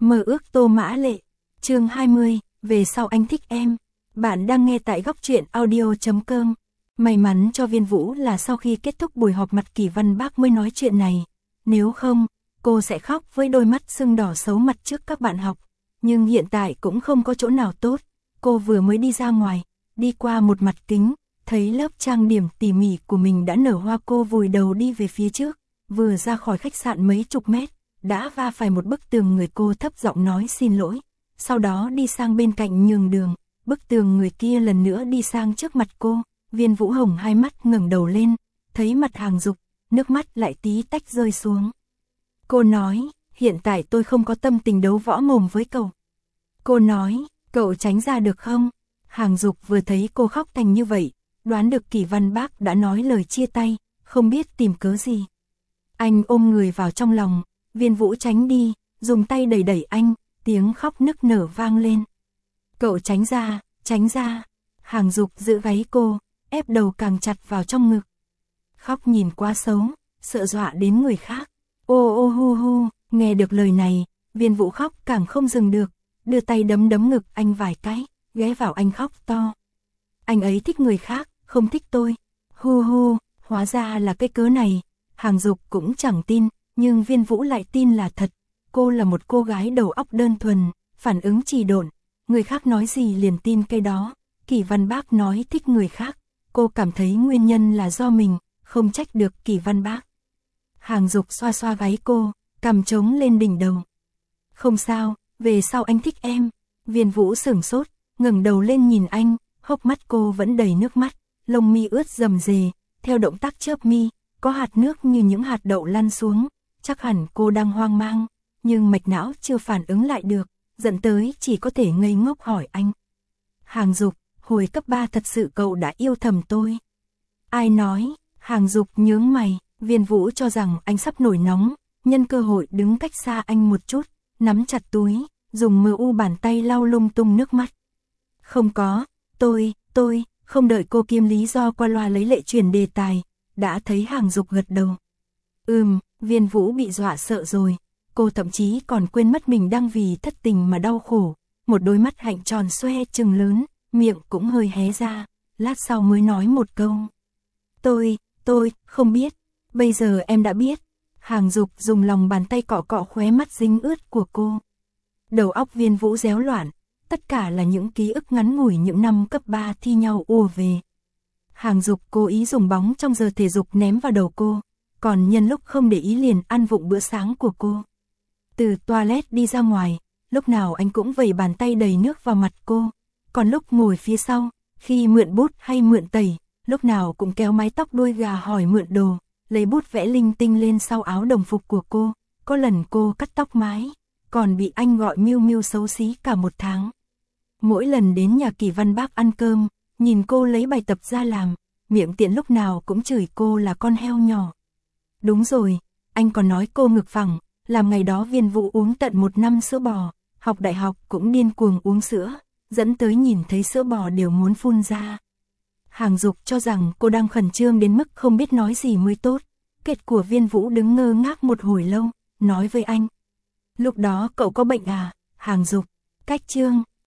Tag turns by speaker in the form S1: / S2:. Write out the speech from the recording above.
S1: Mơ ước Tô Mã Lệ. Chương 20, về sau anh thích em. Bạn đang nghe tại góc truyện audio.com. May mắn cho Viên Vũ là sau khi kết thúc buổi họp mặt Kỷ Văn Bác mới nói chuyện này. Nếu không, cô sẽ khóc với đôi mắt sưng đỏ xấu mặt trước các bạn học. Nhưng hiện tại cũng không có chỗ nào tốt. Cô vừa mới đi ra ngoài, đi qua một mặt kính, thấy lớp trang điểm tỉ mỉ của mình đã nở hoa. Cô vùi đầu đi về phía trước, vừa ra khỏi khách sạn mấy chục mét, đã va phải một bức tường. Người cô thấp giọng nói xin lỗi, sau đó đi sang bên cạnh nhường đường. Bức tường người kia lần nữa đi sang trước mặt cô. Viên Vũ Hồng hai mắt ngẩng đầu lên, thấy mặt Hàng Dục, nước mắt lại tí tách rơi xuống. Cô nói, hiện tại tôi không có tâm tình đấu võ mồm với cậu. Cô nói, cậu tránh ra được không? Hàng Dục vừa thấy cô khóc thành như vậy, đoán được Kỷ Văn Bác đã nói lời chia tay, không biết tìm cớ gì. Anh ôm người vào trong lòng, Viên Vũ tránh đi, dùng tay đẩy đẩy anh, tiếng khóc nức nở vang lên. Cậu tránh ra, tránh ra. Hàng Dục giữ gáy cô, ép đầu càng chặt vào trong ngực. Khóc nhìn quá xấu, sợ dọa đến người khác. Ô ô hu hu, nghe được lời này, Viên Vũ khóc càng không dừng được, đưa tay đấm đấm ngực anh vài cái, ghé vào anh khóc to. Anh ấy thích người khác, không thích tôi. Hu hu, hóa ra là cái cớ này. Hàng Dục cũng chẳng tin, nhưng Viên Vũ lại tin là thật. Cô là một cô gái đầu óc đơn thuần, phản ứng trì độn, người khác nói gì liền tin cái đó. Kỷ Văn Bác nói thích người khác, cô cảm thấy nguyên nhân là do mình, không trách được Kỷ Văn Bác. Hàng Dục xoa xoa gáy cô, cằm trống lên đỉnh đầu. Không sao, về sau anh thích em. Viên Vũ sửng sốt, ngẩng đầu lên nhìn anh, hốc mắt cô vẫn đầy nước mắt, lông mi ướt rầm rề, theo động tác chớp mi, có hạt nước như những hạt đậu lăn xuống. Chắc hẳn cô đang hoang mang, nhưng mạch não chưa phản ứng lại được, dẫn tới chỉ có thể ngây ngốc hỏi anh. Hàng Dục, hồi cấp 3 thật sự cậu đã yêu thầm tôi. Ai nói? Hàng Dục nhướng mày. Viên Vũ cho rằng anh sắp nổi nóng, nhân cơ hội đứng cách xa anh một chút, nắm chặt túi, dùng mờ u bàn tay lau lung tung nước mắt. Không có, tôi, không đợi cô kiếm lý do qua loa lấy lệ chuyển đề tài, đã thấy Hàng Dục gật đầu. Viên Vũ bị dọa sợ rồi, cô thậm chí còn quên mất mình đang vì thất tình mà đau khổ, một đôi mắt hạnh tròn xoe trừng lớn, miệng cũng hơi hé ra, lát sau mới nói một câu. Tôi, không biết, bây giờ em đã biết. Hàng Dục dùng lòng bàn tay cọ cọ khóe mắt dính ướt của cô. Đầu óc Viên Vũ réo loạn, tất cả là những ký ức ngắn ngủi những năm cấp 3 thi nhau ùa về. Hàng Dục cố ý dùng bóng trong giờ thể dục ném vào đầu cô, còn nhân lúc không để ý liền ăn vụng bữa sáng của cô. Từ toilet đi ra ngoài, lúc nào anh cũng vẩy bàn tay đầy nước vào mặt cô, còn lúc ngồi phía sau, khi mượn bút hay mượn tẩy, lúc nào cũng kéo mái tóc đuôi gà hỏi mượn đồ, lấy bút vẽ linh tinh lên sau áo đồng phục của cô. Có lần cô cắt tóc mái, còn bị anh gọi Miu Miu xấu xí cả một tháng. Mỗi lần đến nhà Kỷ Văn Bác ăn cơm, nhìn cô lấy bài tập ra làm, miệng tiện lúc nào cũng chửi cô là con heo nhỏ. Đúng rồi, anh còn nói cô ngực phẳng, làm ngày đó Viên Vũ uống tận 1 năm sữa bò, học đại học cũng điên cuồng uống sữa, dẫn tới nhìn thấy sữa bò đều muốn phun ra. Hàng Dục cho rằng cô đang khẩn trương đến mức không biết nói gì mới tốt. Kết của Viên Vũ đứng ngơ ngác một hồi lâu, nói với anh. Lúc đó cậu có bệnh à? Hàng Dục, cách chương.